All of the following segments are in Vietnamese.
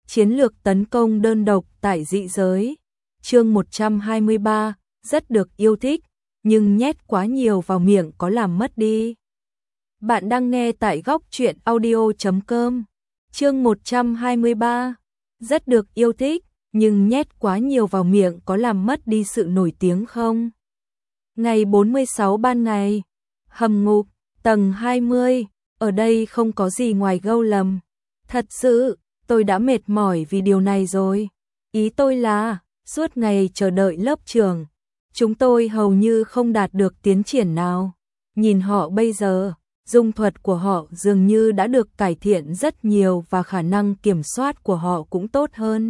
Chiến lược tấn công đơn độc tại dị giới. Chương 123, rất được yêu thích, nhưng nhét quá nhiều vào miệng có làm mất đi. Bạn đang nghe tại góc truyện audio.com. Chương 123, rất được yêu thích, nhưng nhét quá nhiều vào miệng có làm mất đi sự nổi tiếng không? Ngày 46 ban ngày, hầm ngục, tầng 20, ở đây không có gì ngoài gâu lầm. Thật sự, tôi đã mệt mỏi vì điều này rồi. Ý tôi là, suốt ngày chờ đợi lớp trưởng, chúng tôi hầu như không đạt được tiến triển nào. Nhìn họ bây giờ, dung thuật của họ dường như đã được cải thiện rất nhiều và khả năng kiểm soát của họ cũng tốt hơn.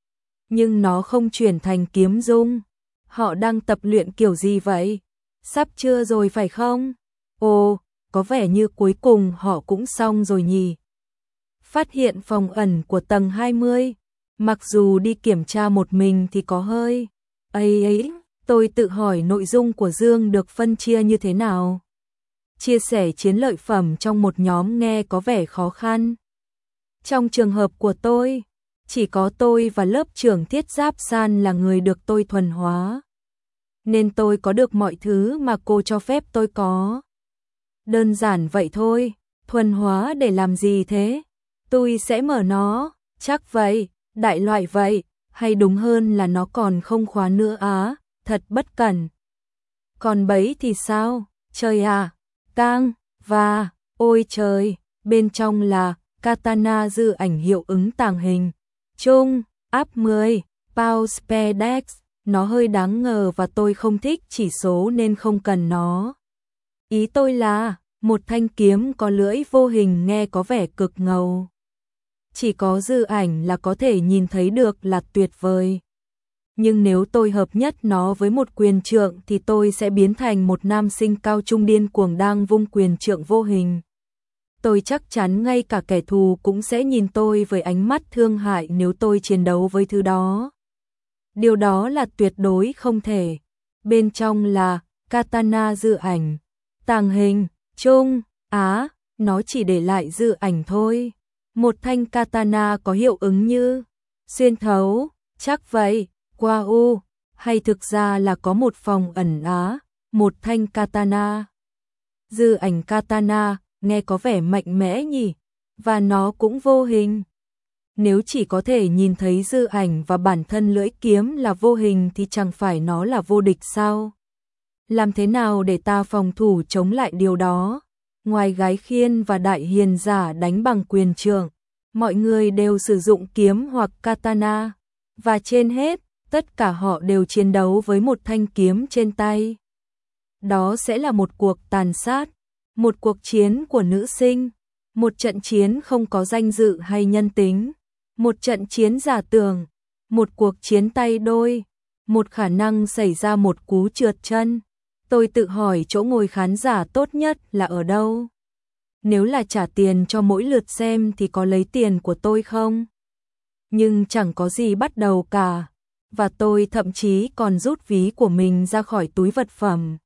Nhưng nó không chuyển thành kiếm dung. Họ đang tập luyện kiểu gì vậy? Sắp chưa rồi phải không? Ồ, có vẻ như cuối cùng họ cũng xong rồi nhỉ. Phát hiện phòng ẩn của tầng 20. Mặc dù đi kiểm tra một mình thì có hơi ấy, tôi tự hỏi nội dung của Dương được phân chia như thế nào. Chia sẻ chiến lợi phẩm trong một nhóm nghe có vẻ khó khăn. Trong trường hợp của tôi, chỉ có tôi và lớp trưởng Thiết Giáp San là người được tôi thuần hóa. Nên tôi có được mọi thứ mà cô cho phép tôi có. Đơn giản vậy thôi, thuần hóa để làm gì thế? Tôi sẽ mở nó, chắc vậy, đại loại vậy, hay đúng hơn là nó còn không khóa nữa á, thật bất cẩn. Còn bẫy thì sao? Trời à, tang, và, ôi trời, bên trong là katana dư ảnh hiệu ứng tàng hình. Chung, áp 10, Power Spedex, nó hơi đáng ngờ và tôi không thích chỉ số nên không cần nó. Ý tôi là, một thanh kiếm có lưỡi vô hình nghe có vẻ cực ngầu. Chỉ có dư ảnh là có thể nhìn thấy được là tuyệt vời. Nhưng nếu tôi hợp nhất nó với một quyền trượng thì tôi sẽ biến thành một nam sinh cao trung điên cuồng đang vung quyền trượng vô hình. Tôi chắc chắn ngay cả kẻ thù cũng sẽ nhìn tôi với ánh mắt thương hại nếu tôi chiến đấu với thứ đó. Điều đó là tuyệt đối không thể. Bên trong là katana dư ảnh, tàng hình, chung, nó chỉ để lại dư ảnh thôi. Một thanh katana có hiệu ứng như xuyên thấu, chắc vậy, qua u, hay thực ra là có một phòng ẩn một thanh katana. Dư ảnh katana, nghe có vẻ mạnh mẽ nhỉ, và nó cũng vô hình. Nếu chỉ có thể nhìn thấy dư ảnh và bản thân lưỡi kiếm là vô hình thì chẳng phải nó là vô địch sao? Làm thế nào để ta phòng thủ chống lại điều đó? Ngoài gái khiên và đại hiền giả đánh bằng quyền trượng, mọi người đều sử dụng kiếm hoặc katana, và trên hết, tất cả họ đều chiến đấu với một thanh kiếm trên tay. Đó sẽ là một cuộc tàn sát, một cuộc chiến của nữ sinh, một trận chiến không có danh dự hay nhân tính, một trận chiến giả tưởng, một cuộc chiến tay đôi, một khả năng xảy ra một cú trượt chân. Tôi tự hỏi chỗ ngồi khán giả tốt nhất là ở đâu? Nếu là trả tiền cho mỗi lượt xem thì có lấy tiền của tôi không? Nhưng chẳng có gì bắt đầu cả, và tôi thậm chí còn rút ví của mình ra khỏi túi vật phẩm.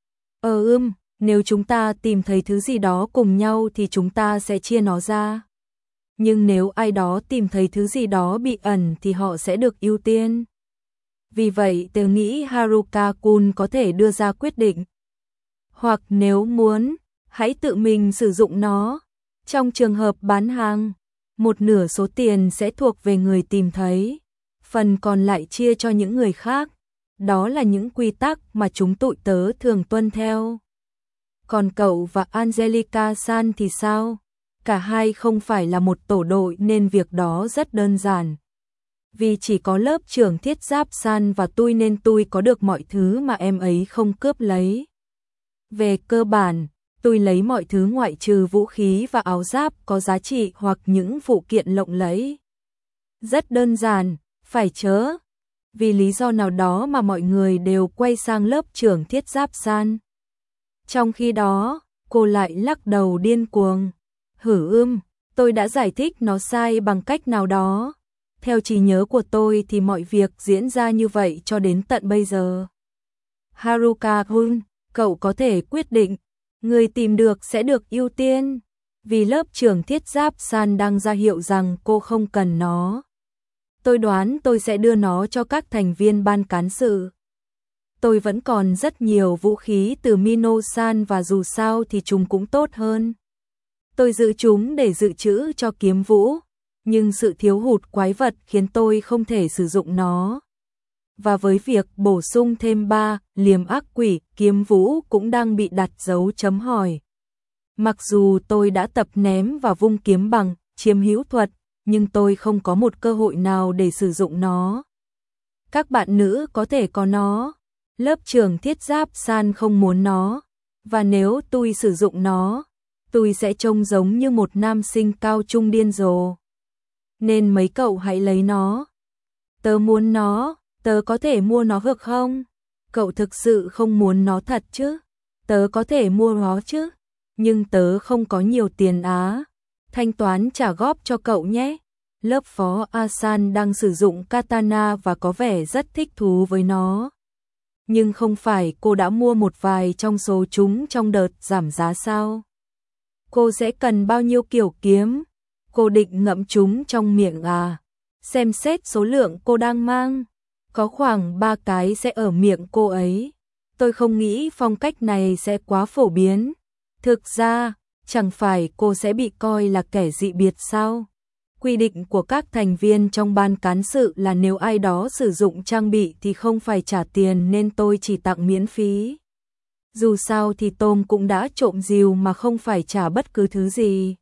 Nếu chúng ta tìm thấy thứ gì đó cùng nhau thì chúng ta sẽ chia nó ra. Nhưng nếu ai đó tìm thấy thứ gì đó bị ẩn thì họ sẽ được ưu tiên. Vì vậy tôi nghĩ Haruka-kun có thể đưa ra quyết định. Hoặc nếu muốn, hãy tự mình sử dụng nó. Trong trường hợp bán hàng, một nửa số tiền sẽ thuộc về người tìm thấy, phần còn lại chia cho những người khác. Đó là những quy tắc mà chúng tụi tớ thường tuân theo. Còn cậu và Angelica-san thì sao? Cả hai không phải là một tổ đội nên việc đó rất đơn giản. Vì chỉ có lớp trưởng Thiết Giáp San và tôi nên tôi có được mọi thứ mà em ấy không cướp lấy. Về cơ bản, tôi lấy mọi thứ ngoại trừ vũ khí và áo giáp có giá trị hoặc những phụ kiện lộng lẫy. Rất đơn giản, phải chớ? Vì lý do nào đó mà mọi người đều quay sang lớp trưởng Thiết Giáp San. Trong khi đó, cô lại lắc đầu điên cuồng. Tôi đã giải thích nó sai bằng cách nào đó. Theo trí nhớ của tôi thì mọi việc diễn ra như vậy cho đến tận bây giờ. Haruka-kun, cậu có thể quyết định, người tìm được sẽ được ưu tiên. Vì lớp trưởng Thiết Giáp San đang ra hiệu rằng cô không cần nó. Tôi đoán tôi sẽ đưa nó cho các thành viên ban cán sự. Tôi vẫn còn rất nhiều vũ khí từ Mino-san và dù sao thì chúng cũng tốt hơn. Tôi giữ chúng để dự trữ cho kiếm vũ, nhưng sự thiếu hụt quái vật khiến tôi không thể sử dụng nó. Và với việc bổ sung thêm 3 liềm ác quỷ, kiếm vũ cũng đang bị đặt dấu chấm hỏi. Mặc dù tôi đã tập ném và vung kiếm bằng chiếm hữu thuật, nhưng tôi không có một cơ hội nào để sử dụng nó. Các bạn nữ có thể có nó. Lớp trưởng Thiết Giáp San không muốn nó. Và nếu tôi sử dụng nó, tôi sẽ trông giống như một nam sinh cao trung điên rồ. Nên mấy cậu hãy lấy nó. Tớ muốn nó, tớ có thể mua nó được không? Cậu thực sự không muốn nó thật chứ? Tớ có thể mua nó chứ? Nhưng tớ không có nhiều tiền á. Thanh toán trả góp cho cậu nhé. Lớp phó Asan đang sử dụng katana và có vẻ rất thích thú với nó. Nhưng không phải cô đã mua một vài trong số chúng trong đợt giảm giá sao? Cô sẽ cần bao nhiêu kiểu kiếm? Cô định ngậm chúng trong miệng à? Xem xét số lượng cô đang mang. Có khoảng 3 cái sẽ ở miệng cô ấy. Tôi không nghĩ phong cách này sẽ quá phổ biến. Thực ra, chẳng phải cô sẽ bị coi là kẻ dị biệt sao? Quy định của các thành viên trong ban cán sự là nếu ai đó sử dụng trang bị thì không phải trả tiền nên tôi chỉ tặng miễn phí. Dù sao thì Tom cũng đã trộm rìu mà không phải trả bất cứ thứ gì.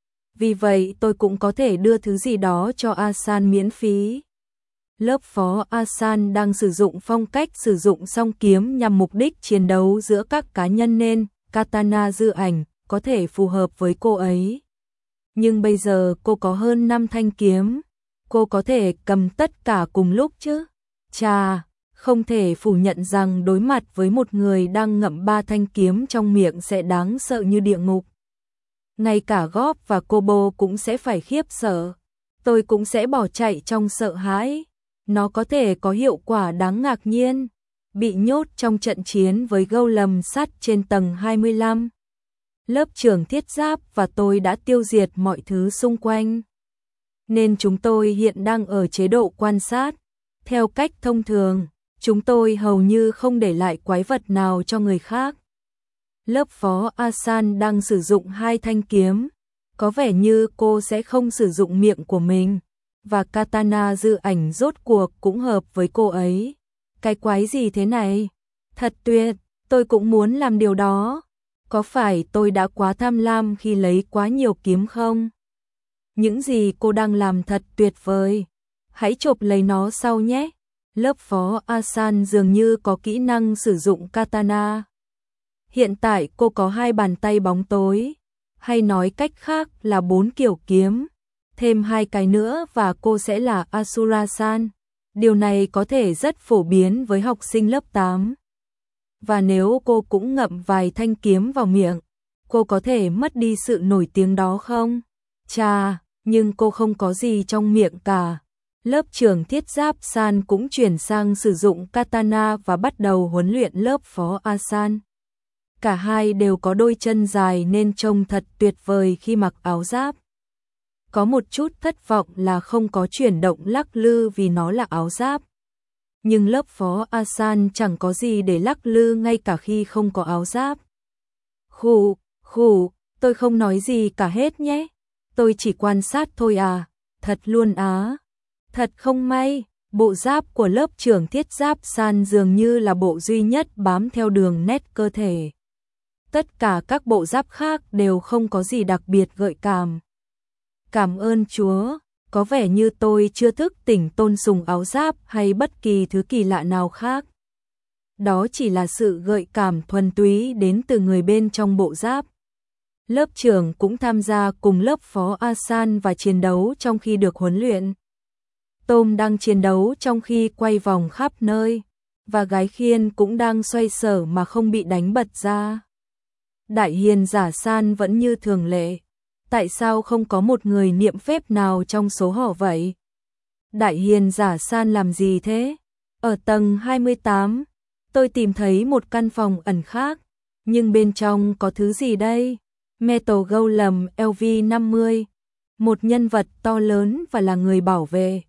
Vì vậy tôi cũng có thể đưa thứ gì đó cho Asan miễn phí. Lớp phó Asan đang sử dụng phong cách sử dụng song kiếm nhằm mục đích chiến đấu giữa các cá nhân nên katana dư ảnh có thể phù hợp với cô ấy. Nhưng bây giờ cô có hơn 5 thanh kiếm. Cô có thể cầm tất cả cùng lúc chứ? Chà, không thể phủ nhận rằng đối mặt với một người đang ngậm 3 thanh kiếm trong miệng sẽ đáng sợ như địa ngục. Ngay cả Góp và Kobo cũng sẽ phải khiếp sợ. Tôi cũng sẽ bỏ chạy trong sợ hãi. Nó có thể có hiệu quả đáng ngạc nhiên. Bị nhốt trong trận chiến với golem sắt trên tầng 25. Lớp trưởng Thiết Giáp và tôi đã tiêu diệt mọi thứ xung quanh. Nên chúng tôi hiện đang ở chế độ quan sát. Theo cách thông thường, chúng tôi hầu như không để lại quái vật nào cho người khác. Lớp phó Asan đang sử dụng 2 thanh kiếm. Có vẻ như cô sẽ không sử dụng miệng của mình. Và katana dư ảnh rốt cuộc cũng hợp với cô ấy. Cái quái gì thế này? Thật tuyệt, tôi cũng muốn làm điều đó. Có phải tôi đã quá tham lam khi lấy quá nhiều kiếm không? Những gì cô đang làm thật tuyệt vời. Hãy chộp lấy nó sau nhé. Lớp phó Asan dường như có kỹ năng sử dụng katana. Hiện tại cô có 2 bàn tay bóng tối. Hay nói cách khác là 4 kiểu kiếm. Thêm 2 cái nữa và cô sẽ là Asura-san. Điều này có thể rất phổ biến với học sinh lớp 8. Và nếu cô cũng ngậm vài thanh kiếm vào miệng, cô có thể mất đi sự nổi tiếng đó không? Chà, nhưng cô không có gì trong miệng cả. Lớp trưởng Thiết Giáp San cũng chuyển sang sử dụng katana và bắt đầu huấn luyện lớp phó Asan. Cả hai đều có đôi chân dài nên trông thật tuyệt vời khi mặc áo giáp. Có một chút thất vọng là không có chuyển động lắc lư vì nó là áo giáp. Nhưng lớp phó Asan chẳng có gì để lắc lư ngay cả khi không có áo giáp. Khủ, tôi không nói gì cả hết nhé. Tôi chỉ quan sát thôi à, thật luôn á. Thật không may, bộ giáp của lớp trưởng Thiết Giáp San dường như là bộ duy nhất bám theo đường nét cơ thể. Tất cả các bộ giáp khác đều không có gì đặc biệt gợi cảm. Cảm ơn Chúa, có vẻ như tôi chưa thức tỉnh tôn sùng áo giáp hay bất kỳ thứ kỳ lạ nào khác. Đó chỉ là sự gợi cảm thuần túy đến từ người bên trong bộ giáp. Lớp trưởng cũng tham gia cùng lớp phó Asan và chiến đấu trong khi được huấn luyện. Tom đang chiến đấu trong khi quay vòng khắp nơi, và gái khiên cũng đang xoay sở mà không bị đánh bật ra. Đại hiền giả San vẫn như thường lệ. Tại sao không có một người niệm phép nào trong số họ vậy? Đại hiền giả San làm gì thế? Ở tầng 28, tôi tìm thấy một căn phòng ẩn khác, nhưng bên trong có thứ gì đây? Metal Golem LV50, một nhân vật to lớn và là người bảo vệ.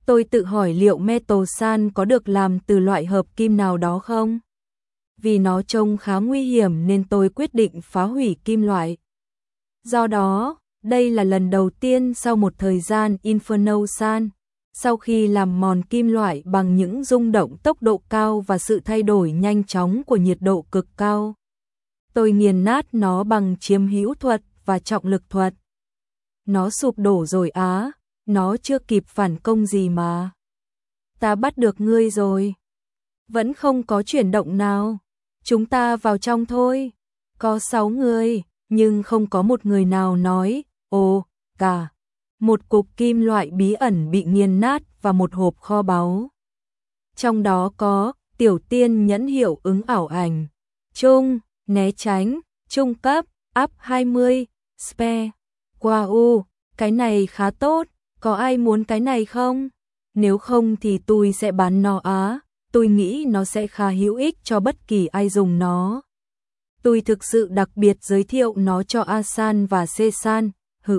Tôi tự hỏi liệu metal san có được làm từ loại hợp kim nào đó không? Vì nó trông khá nguy hiểm nên tôi quyết định phá hủy kim loại. Do đó, đây là lần đầu tiên sau một thời gian Inferno san, sau khi làm mòn kim loại bằng những rung động tốc độ cao và sự thay đổi nhanh chóng của nhiệt độ cực cao, tôi nghiền nát nó bằng chiếm hữu thuật và trọng lực thuật. Nó sụp đổ rồi á, nó chưa kịp phản công gì mà. Ta bắt được ngươi rồi. Vẫn không có chuyển động nào. Chúng ta vào trong thôi. Có 6 người, nhưng không có một người nào nói, ồ, cả. Một cục kim loại bí ẩn bị nghiền nát và một hộp kho báu. Trong đó có tiểu tiên nhẫn hiệu ứng ảo ảnh, trung, né tránh, trung cấp, up 20, spare. Wow, cái này khá tốt, có ai muốn cái này không? Nếu không thì tôi sẽ bán nó á, tôi nghĩ nó sẽ khá hữu ích cho bất kỳ ai dùng nó. Tôi thực sự đặc biệt giới thiệu nó cho A-san và C-san,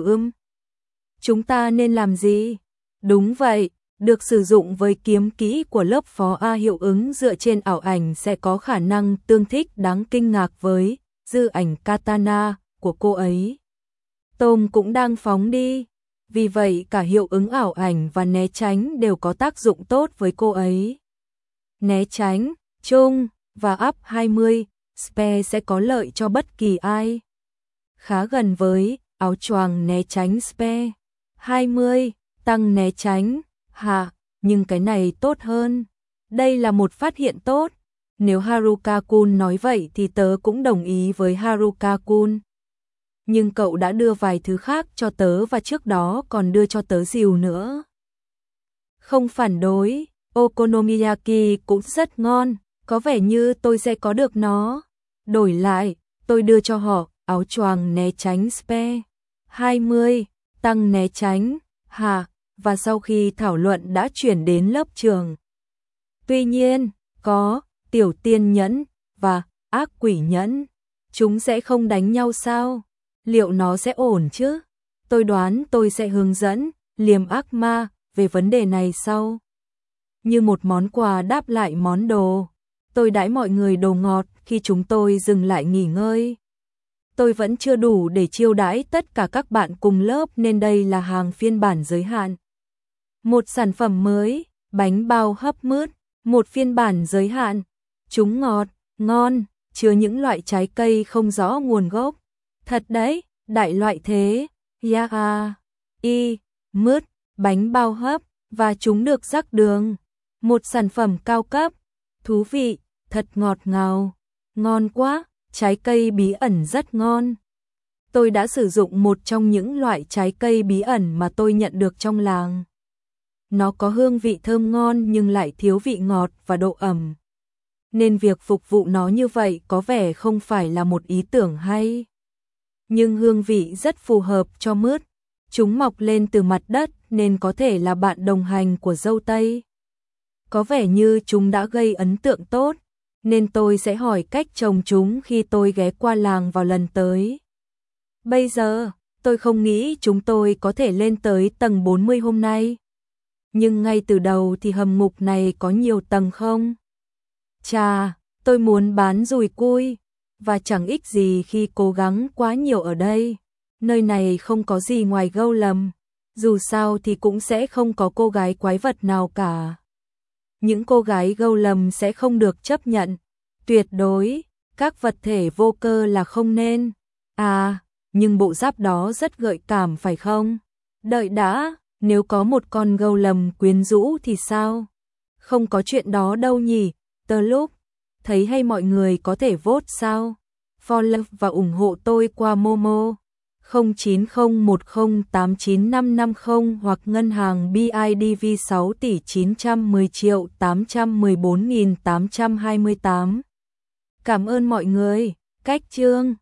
Chúng ta nên làm gì? Đúng vậy, được sử dụng với kiếm kỹ của lớp phó A hiệu ứng dựa trên ảo ảnh sẽ có khả năng tương thích đáng kinh ngạc với dư ảnh katana của cô ấy. Tom cũng đang phóng đi, vì vậy cả hiệu ứng ảo ảnh và né tránh đều có tác dụng tốt với cô ấy. Né tránh, trung và up 20, spare sẽ có lợi cho bất kỳ ai. Khá gần với áo choàng né tránh spare. 20, tăng né tránh, nhưng cái này tốt hơn. Đây là một phát hiện tốt. Nếu Haruka-kun nói vậy thì tớ cũng đồng ý với Haruka-kun. Nhưng cậu đã đưa vài thứ khác cho tớ và trước đó còn đưa cho tớ rìu nữa. Không phản đối, Okonomiyaki cũng rất ngon, có vẻ như tôi sẽ có được nó. Đổi lại, tôi đưa cho họ áo choàng né tránh spare. 20, tăng né tránh, và sau khi thảo luận đã chuyển đến lớp trường. Tuy nhiên, có tiểu tiên nhẫn và ác quỷ nhẫn, chúng sẽ không đánh nhau sao? Liệu nó sẽ ổn chứ? Tôi đoán tôi sẽ hướng dẫn liềm ác ma về vấn đề này sau. Như một món quà đáp lại món đồ, tôi đãi mọi người đồ ngọt khi chúng tôi dừng lại nghỉ ngơi. Tôi vẫn chưa đủ để chiêu đãi tất cả các bạn cùng lớp nên đây là hàng phiên bản giới hạn. Một sản phẩm mới, bánh bao hấp mướt, một phiên bản giới hạn. Chúng ngọt, ngon, chứa những loại trái cây không rõ nguồn gốc. Thật đấy, đại loại thế. Mướt, bánh bao hấp, và chúng được rắc đường. Một sản phẩm cao cấp, thú vị, thật ngọt ngào. Ngon quá, trái cây bí ẩn rất ngon. Tôi đã sử dụng một trong những loại trái cây bí ẩn mà tôi nhận được trong làng. Nó có hương vị thơm ngon nhưng lại thiếu vị ngọt và độ ẩm. Nên việc phục vụ nó như vậy có vẻ không phải là một ý tưởng hay. Nhưng hương vị rất phù hợp cho mướt. Chúng mọc lên từ mặt đất nên có thể là bạn đồng hành của dâu tây. Có vẻ như chúng đã gây ấn tượng tốt, nên tôi sẽ hỏi cách trồng chúng khi tôi ghé qua làng vào lần tới. Bây giờ, tôi không nghĩ chúng tôi có thể lên tới tầng 40 hôm nay. Nhưng ngay từ đầu thì hầm ngục này có nhiều tầng không? Chà, tôi muốn bán dùi cui, và chẳng ích gì khi cố gắng quá nhiều ở đây. Nơi này không có gì ngoài golem, dù sao thì cũng sẽ không có cô gái quái vật nào cả. Những cô gái golem sẽ không được chấp nhận, tuyệt đối, các vật thể vô cơ là không nên. Nhưng bộ giáp đó rất gợi cảm phải không? Đợi đã, nếu có một con golem quyến rũ thì sao? Không có chuyện đó đâu nhỉ, tớ lúc. Thấy hay mọi người có thể vote sao? Follow và ủng hộ tôi qua Momo 0901089550 hoặc ngân hàng BIDV 6 tỷ 910 triệu 814.828. Cảm ơn mọi người. Cách chương